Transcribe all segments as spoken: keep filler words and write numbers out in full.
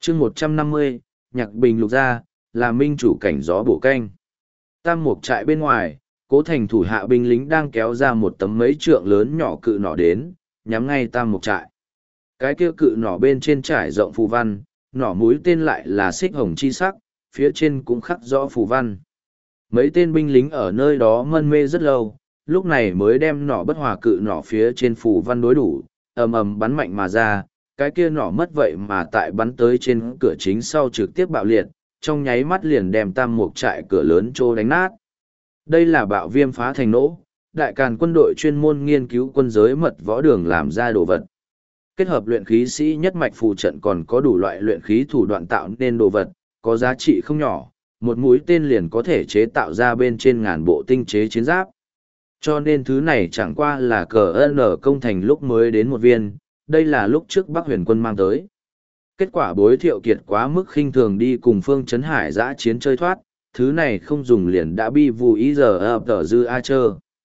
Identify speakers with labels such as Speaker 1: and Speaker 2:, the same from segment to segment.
Speaker 1: chương một trăm năm mươi, Nhạc Bình lục gia, là minh chủ cảnh gió bổ canh. Tam mục trại bên ngoài, Cố Thành thủ hạ binh lính đang kéo ra một tấm mấy trượng lớn nhỏ cự nỏ đến, nhắm ngay tam mục trại. Cái kia cự nỏ bên trên trải rộng phù văn, nỏ mũi tên lại là xích hồng chi sắc, phía trên cũng khắc rõ phù văn. Mấy tên binh lính ở nơi đó mân mê rất lâu, lúc này mới đem nỏ bất hòa cự nỏ phía trên phù văn đối đủ, ầm ầm bắn mạnh mà ra, cái kia nỏ mất vậy mà tại bắn tới trên cửa chính sau trực tiếp bạo liệt, trong nháy mắt liền đem tam mục trại cửa lớn trô đánh nát. Đây là bạo viêm phá thành nỗ, đại càn quân đội chuyên môn nghiên cứu quân giới mật võ đường làm ra đồ vật. Kết hợp luyện khí sĩ nhất mạch phù trận còn có đủ loại luyện khí thủ đoạn tạo nên đồ vật, có giá trị không nhỏ, một mũi tên liền có thể chế tạo ra bên trên ngàn bộ tinh chế chiến giáp. Cho nên thứ này chẳng qua là cờ ân ở công thành lúc mới đến một viên, đây là lúc trước Bắc Huyền quân mang tới. Kết quả Bối Thiệu Kiệt quá mức khinh thường đi cùng Phương Chấn Hải dã chiến chơi thoát, thứ này không dùng liền đã bi vù ý giờ ập tờ dư a chơ.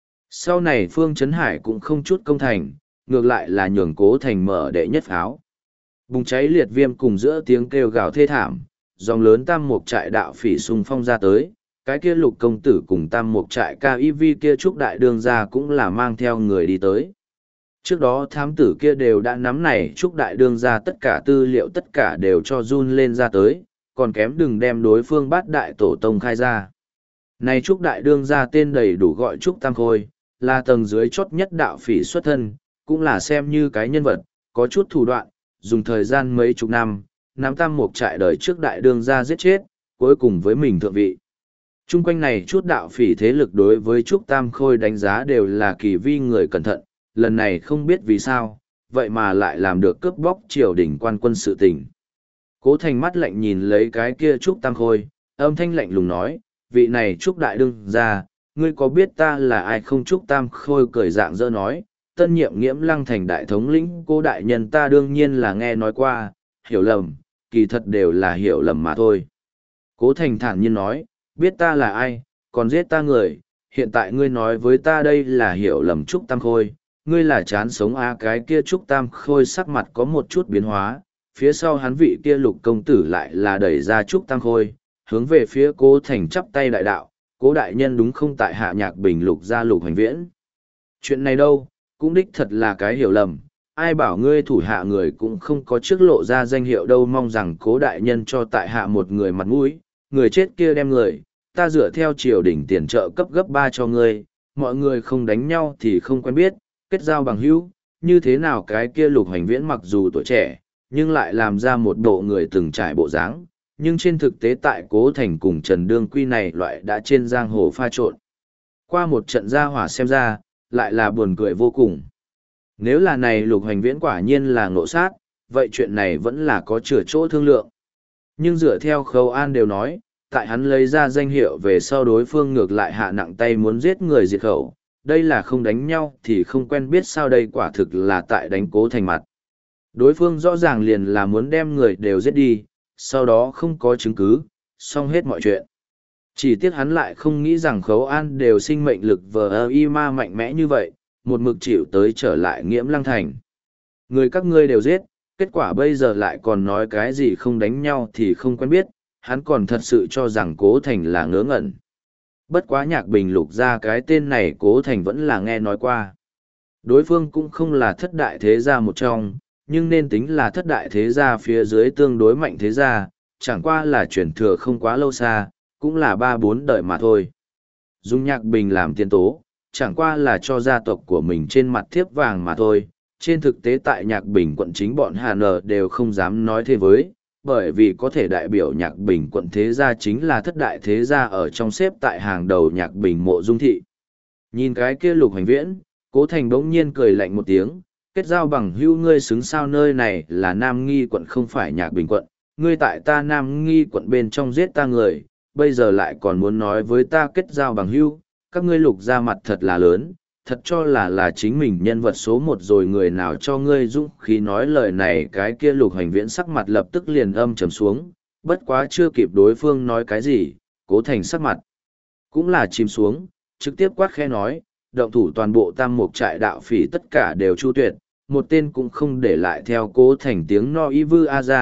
Speaker 1: Sau này Phương Chấn Hải cũng không chút công thành, ngược lại là nhường Cố Thành mở đệ nhất pháo. Bùng cháy liệt viêm cùng giữa tiếng kêu gào thê thảm, dòng lớn tam mục trại đạo phỉ xung phong ra tới, cái kia lục công tử cùng tam mục trại ca y vi kia trúc đại đường ra cũng là mang theo người đi tới. Trước đó thám tử kia đều đã nắm này trúc đại đường ra tất cả tư liệu tất cả đều cho run lên ra tới, còn kém đừng đem đối phương bắt đại tổ tông khai ra. Này trúc đại đương ra tên đầy đủ gọi trúc tam khôi, là tầng dưới chốt nhất đạo phỉ xuất thân, cũng là xem như cái nhân vật, có chút thủ đoạn, dùng thời gian mấy chục năm, nắm tam mục trại đời trước đại đương ra giết chết, cuối cùng với mình thượng vị. Trung quanh này chút đạo phỉ thế lực đối với trúc tam khôi đánh giá đều là kỳ vi người cẩn thận, lần này không biết vì sao, vậy mà lại làm được cướp bóc triều đình quan quân sự tình. Cố Thành mắt lạnh nhìn lấy cái kia trúc tam khôi, âm thanh lạnh lùng nói, vị này trúc đại đương ra, ngươi có biết ta là ai không? Trúc tam khôi cười dạng dỡ nói, tân nhiệm nghiễm lăng thành đại thống lĩnh cô đại nhân ta đương nhiên là nghe nói qua, hiểu lầm, kỳ thật đều là hiểu lầm mà thôi. Cố Thành thản nhiên nói, biết ta là ai, còn giết ta người, hiện tại ngươi nói với ta đây là hiểu lầm Trúc Tam Khôi, ngươi là chán sống a. Cái kia Trúc Tam Khôi sắc mặt có một chút biến hóa, phía sau hắn vị kia lục công tử lại là đẩy ra Trúc Tam Khôi, hướng về phía Cố Thành chắp tay đại đạo, Cố đại nhân đúng không tại hạ Nhạc Bình lục gia lục hành viễn. Chuyện này đâu, cũng đích thật là cái hiểu lầm, ai bảo ngươi thủ hạ người cũng không có trước lộ ra danh hiệu đâu, mong rằng Cố đại nhân cho tại hạ một người mặt mũi, người chết kia đem người, ta dựa theo triều đình tiền trợ cấp gấp ba cho ngươi, mọi người không đánh nhau thì không quen biết, kết giao bằng hữu, như thế nào? Cái kia lục hành viễn mặc dù tuổi trẻ, nhưng lại làm ra một bộ người từng trải bộ dáng, nhưng trên thực tế tại Cố Thành cùng Trần Đương Quy này loại đã trên giang hồ pha trộn. Qua một trận gia hỏa xem ra, lại là buồn cười vô cùng. Nếu là này lục hành viễn quả nhiên là ngộ sát, vậy chuyện này vẫn là có chừa chỗ thương lượng. Nhưng dựa theo Khâu An đều nói, tại hắn lấy ra danh hiệu về sau đối phương ngược lại hạ nặng tay muốn giết người diệt khẩu, đây là không đánh nhau thì không quen biết sao, đây quả thực là tại đánh Cố Thành mặt. Đối phương rõ ràng liền là muốn đem người đều giết đi, sau đó không có chứng cứ, xong hết mọi chuyện. Chỉ tiếc hắn lại không nghĩ rằng Khấu An đều sinh mệnh lực vờ y ma mạnh mẽ như vậy, một mực chịu tới trở lại Nghiễm Lăng Thành. Người các ngươi đều giết, kết quả bây giờ lại còn nói cái gì không đánh nhau thì không quen biết, hắn còn thật sự cho rằng Cố Thành là ngớ ngẩn. Bất quá Nhạc Bình lục ra cái tên này Cố Thành vẫn là nghe nói qua. Đối phương cũng không là thất đại thế gia một trong, nhưng nên tính là thất đại thế gia phía dưới tương đối mạnh thế gia, chẳng qua là chuyển thừa không quá lâu xa, cũng là ba bốn đời mà thôi. Dùng Nhạc Bình làm tiên tố, chẳng qua là cho gia tộc của mình trên mặt thiếp vàng mà thôi. Trên thực tế tại Nhạc Bình quận chính bọn Hà Nờ đều không dám nói thế với, bởi vì có thể đại biểu Nhạc Bình quận thế gia chính là thất đại thế gia ở trong xếp tại hàng đầu Nhạc Bình Mộ Dung thị. Nhìn cái kia lục hành viễn, Cố Thành bỗng nhiên cười lạnh một tiếng, kết giao bằng hữu, ngươi xứng sao? Nơi này là Nam Nghi quận không phải Nhạc Bình quận, ngươi tại ta Nam Nghi quận bên trong giết ta người, bây giờ lại còn muốn nói với ta kết giao bằng hữu, các ngươi lục ra mặt thật là lớn, thật cho là là chính mình nhân vật số một rồi, người nào cho ngươi dũng khí nói lời này? Cái kia lục hành viễn sắc mặt lập tức liền âm trầm xuống, bất quá chưa kịp đối phương nói cái gì, Cố Thành sắc mặt cũng là chìm xuống, trực tiếp quát khẽ nói, động thủ toàn bộ tam mục trại đạo phỉ tất cả đều chu tuyệt, một tên cũng không để lại. Theo Cố Thành tiếng no y vư a ra,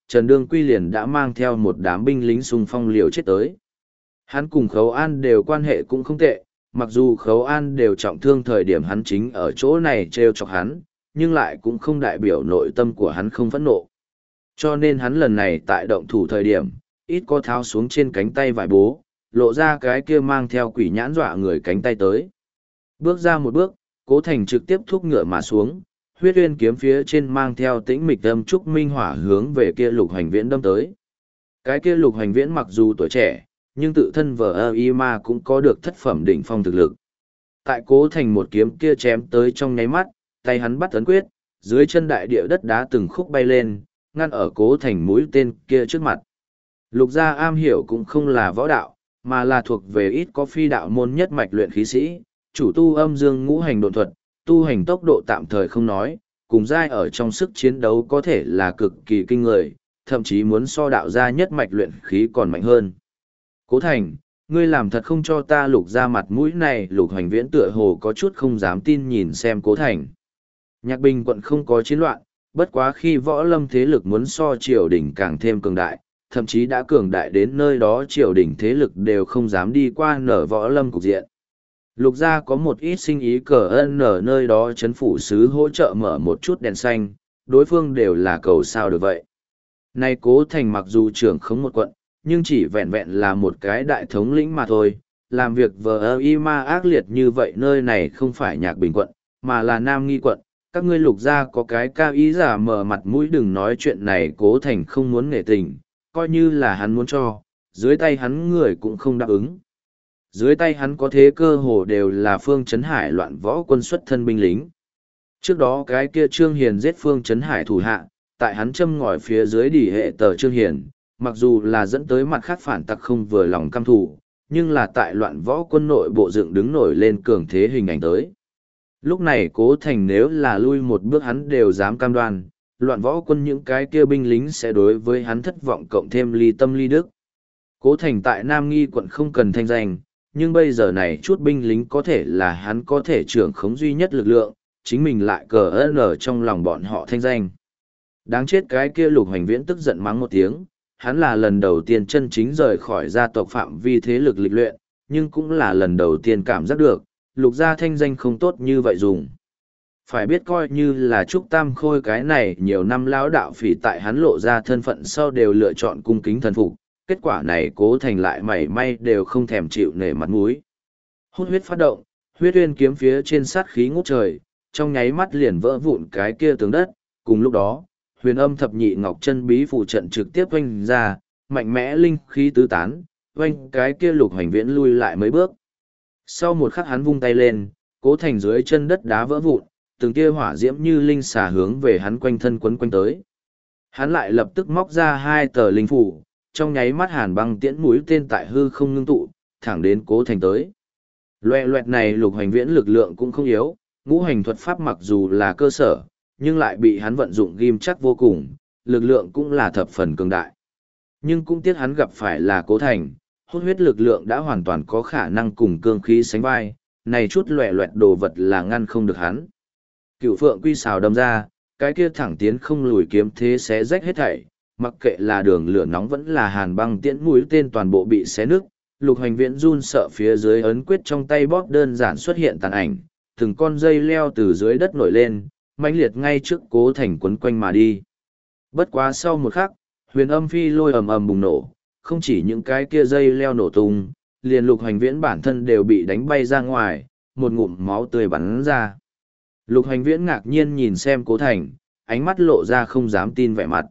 Speaker 1: Trần Đương Quy liền đã mang theo một đám binh lính xung phong liều chết tới. Hắn cùng Khấu An đều quan hệ cũng không tệ, mặc dù Khấu An đều trọng thương thời điểm hắn chính ở chỗ này trêu chọc hắn, nhưng lại cũng không đại biểu nội tâm của hắn không phẫn nộ. Cho nên hắn lần này tại động thủ thời điểm, ít có tháo xuống trên cánh tay vải bố, lộ ra cái kia mang theo quỷ nhãn dọa người cánh tay tới. Bước ra một bước, Cố Thành trực tiếp thúc ngựa mà xuống, huyết uyên kiếm phía trên mang theo tĩnh mịch âm trúc minh hỏa hướng về kia Lục Hoành Viễn đâm tới. Cái kia Lục Hoành Viễn mặc dù tuổi trẻ, nhưng tự thân vờ ơ y ma cũng có được thất phẩm đỉnh phong thực lực. Tại Cố Thành một kiếm kia chém tới trong nháy mắt, tay hắn bắt ấn quyết, dưới chân đại địa đất đá từng khúc bay lên, ngăn ở Cố Thành mũi tên kia trước mặt. Lục gia am hiểu cũng không là võ đạo, mà là thuộc về ít có phi đạo môn nhất mạch luyện khí sĩ, chủ tu âm dương ngũ hành độn thuật, tu hành tốc độ tạm thời không nói, cùng giai ở trong sức chiến đấu có thể là cực kỳ kinh người, thậm chí muốn so đạo gia nhất mạch luyện khí còn mạnh hơn. Cố Thành, ngươi làm thật không cho ta Lục ra mặt mũi này. Lục Hoành Viễn tựa hồ có chút không dám tin nhìn xem Cố Thành. Nhạc Bình quận không có chiến loạn, bất quá khi võ lâm thế lực muốn so triều đình càng thêm cường đại, thậm chí đã cường đại đến nơi đó triều đình thế lực đều không dám đi qua nở võ lâm cục diện. Lục gia có một ít sinh ý cờ ân ở nơi đó chấn phủ sứ hỗ trợ mở một chút đèn xanh, đối phương đều là cầu sao được vậy. Nay Cố Thành mặc dù trưởng khống một quận, nhưng chỉ vẹn vẹn là một cái đại thống lĩnh mà thôi, làm việc vờ ơ y ma ác liệt như vậy nơi này không phải Nhạc Bình quận, mà là Nam Nghi quận. Các ngươi Lục gia có cái cao ý giả mở mặt mũi đừng nói chuyện này. Cố Thành không muốn nể tình, coi như là hắn muốn cho, dưới tay hắn người cũng không đáp ứng. Dưới tay hắn có thế cơ hồ đều là Phương Trấn Hải loạn võ quân xuất thân binh lính. Trước đó cái kia Trương Hiền giết Phương Trấn Hải thủ hạ, tại hắn châm ngòi phía dưới đỉ hệ tờ Trương Hiền, mặc dù là dẫn tới mặt khác phản tặc không vừa lòng căm thù, nhưng là tại loạn võ quân nội bộ dựng đứng nổi lên cường thế hình ảnh tới. Lúc này Cố Thành nếu là lui một bước hắn đều dám cam đoan, loạn võ quân những cái kia binh lính sẽ đối với hắn thất vọng cộng thêm ly tâm ly đức. Cố Thành tại Nam Nghi quận không cần thanh danh, nhưng bây giờ này chút binh lính có thể là hắn có thể trưởng khống duy nhất lực lượng, chính mình lại cờ ơn ở trong lòng bọn họ thanh danh. Đáng chết cái kia Lục Hoành Viễn tức giận mắng một tiếng, hắn là lần đầu tiên chân chính rời khỏi gia tộc phạm vi thế lực lịch luyện, nhưng cũng là lần đầu tiên cảm giác được, Lục gia thanh danh không tốt như vậy dùng. Phải biết coi như là Trúc Tam Khôi cái này nhiều năm lão đạo phỉ tại hắn lộ ra thân phận sau đều lựa chọn cung kính thần phục, kết quả này Cố Thành lại mảy may đều không thèm chịu nể mặt mũi. Hút huyết phát động, huyết uyên kiếm phía trên sát khí ngút trời, trong nháy mắt liền vỡ vụn cái kia tường đất, cùng lúc đó, huyền âm thập nhị ngọc chân bí phụ trận trực tiếp oanh ra, mạnh mẽ linh khí tứ tán, oanh cái kia Lục Hoành Viễn lui lại mấy bước. Sau một khắc hắn vung tay lên, Cố Thành dưới chân đất đá vỡ vụn, từng tia hỏa diễm như linh xà hướng về hắn quanh thân quấn quanh tới. Hắn lại lập tức móc ra hai tờ linh phủ, trong nháy mắt hàn băng tiễn mũi tên tại hư không ngưng tụ, thẳng đến Cố Thành tới. Loẹ loẹt này Lục Hoành Viễn lực lượng cũng không yếu, ngũ hành thuật pháp mặc dù là cơ sở, nhưng lại bị hắn vận dụng ghim chắc vô cùng, lực lượng cũng là thập phần cường đại. Nhưng cũng tiếc hắn gặp phải là Cố Thành, hút huyết lực lượng đã hoàn toàn có khả năng cùng cương khí sánh vai, này chút loẹ loẹt đồ vật là ngăn không được hắn. Cựu phượng quy xào đâm ra, cái kia thẳng tiến không lùi kiếm thế xé rách hết thảy, mặc kệ là đường lửa nóng vẫn là hàn băng tiễn mũi tên toàn bộ bị xé nứt. Lục Hoành Viễn run sợ phía dưới ấn quyết trong tay bóp đơn giản xuất hiện tàn ảnh, từng con dây leo từ dưới đất nổi lên, mãnh liệt ngay trước Cố Thành quấn quanh mà đi. Bất quá sau một khắc, huyền âm phi lôi ầm ầm bùng nổ, không chỉ những cái kia dây leo nổ tung, liền Lục Hoành Viễn bản thân đều bị đánh bay ra ngoài, một ngụm máu tươi bắn ra. Lục Hoành Viễn ngạc nhiên nhìn xem Cố Thành, ánh mắt lộ ra không dám tin vẻ mặt.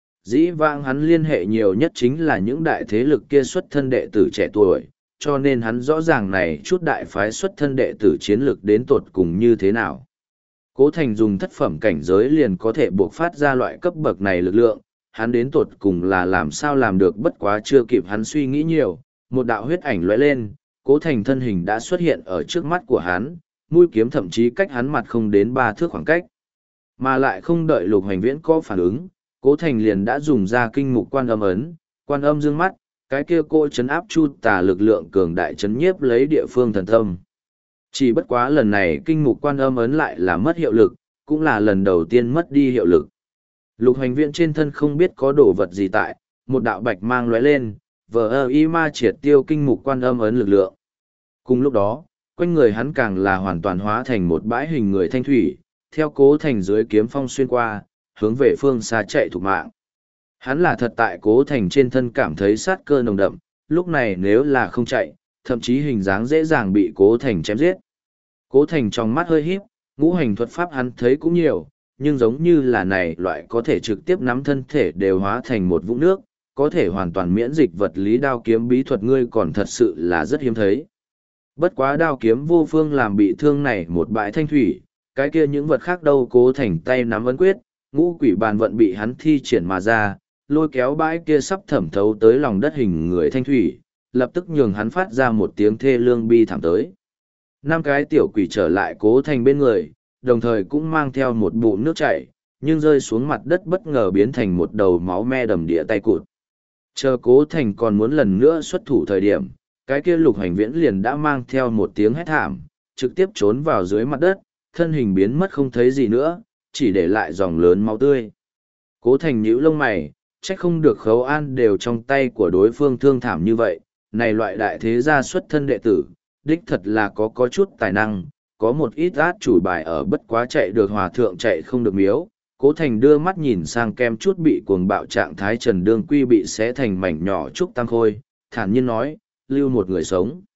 Speaker 1: Dĩ vãng hắn liên hệ nhiều nhất chính là những đại thế lực kia xuất thân đệ tử trẻ tuổi, cho nên hắn rõ ràng này chút đại phái xuất thân đệ tử chiến lực đến tột cùng như thế nào. Cố Thành dùng thất phẩm cảnh giới liền có thể buộc phát ra loại cấp bậc này lực lượng, hắn đến tột cùng là làm sao làm được, bất quá chưa kịp hắn suy nghĩ nhiều, một đạo huyết ảnh lóe lên, Cố Thành thân hình đã xuất hiện ở trước mắt của hắn, mũi kiếm thậm chí cách hắn mặt không đến ba thước khoảng cách. Mà lại không đợi Lục Hoành Viễn có phản ứng, Cố Thành liền đã dùng ra kinh mục quan âm ấn, quan âm dương mắt, cái kia cô chấn áp chu tà lực lượng cường đại chấn nhiếp lấy địa phương thần tâm. Chỉ bất quá lần này kinh mục quan âm ấn lại là mất hiệu lực, cũng là lần đầu tiên mất đi hiệu lực. Lục hành viễn trên thân không biết có đồ vật gì tại, một đạo bạch mang lóe lên, vờ ơ y ma triệt tiêu kinh mục quan âm ấn lực lượng. Cùng lúc đó, quanh người hắn càng là hoàn toàn hóa thành một bãi hình người thanh thủy, theo cố thành dưới kiếm phong xuyên qua, hướng về phương xa chạy thục mạng. Hắn là thật tại cố thành trên thân cảm thấy sát cơ nồng đậm, lúc này nếu là không chạy, thậm chí hình dáng dễ dàng bị cố thành chém giết. Cố thành trong mắt hơi híp, ngũ hành thuật pháp hắn thấy cũng nhiều, nhưng giống như là này loại có thể trực tiếp nắm thân thể đều hóa thành một vũng nước, có thể hoàn toàn miễn dịch vật lý đao kiếm bí thuật ngươi còn thật sự là rất hiếm thấy. Bất quá đao kiếm vô phương làm bị thương này một bãi thanh thủy, cái kia những vật khác đâu cố thành tay nắm ấn quyết, ngũ quỷ bàn vận bị hắn thi triển mà ra, lôi kéo bãi kia sắp thẩm thấu tới lòng đất hình người thanh thủy, lập tức nhường hắn phát ra một tiếng thê lương bi thảm tới. Năm cái tiểu quỷ trở lại cố thành bên người, đồng thời cũng mang theo một bụng nước chảy, nhưng rơi xuống mặt đất bất ngờ biến thành một đầu máu me đầm địa tay cụt. Chờ cố thành còn muốn lần nữa xuất thủ thời điểm, cái kia lục hành viễn liền đã mang theo một tiếng hét thảm, trực tiếp trốn vào dưới mặt đất, thân hình biến mất không thấy gì nữa, chỉ để lại dòng lớn máu tươi. Cố thành nhíu lông mày, trách không được khấu an đều trong tay của đối phương thương thảm như vậy, này loại đại thế gia xuất thân đệ tử, đích thật là có có chút tài năng, có một ít át chủ bài ở bất quá chạy được hòa thượng chạy không được miếu. Cố thành đưa mắt nhìn sang kem chút bị cuồng bạo trạng thái Trần Đương Quy bị xé thành mảnh nhỏ trúc tăng khôi, thản nhiên nói, lưu một người sống.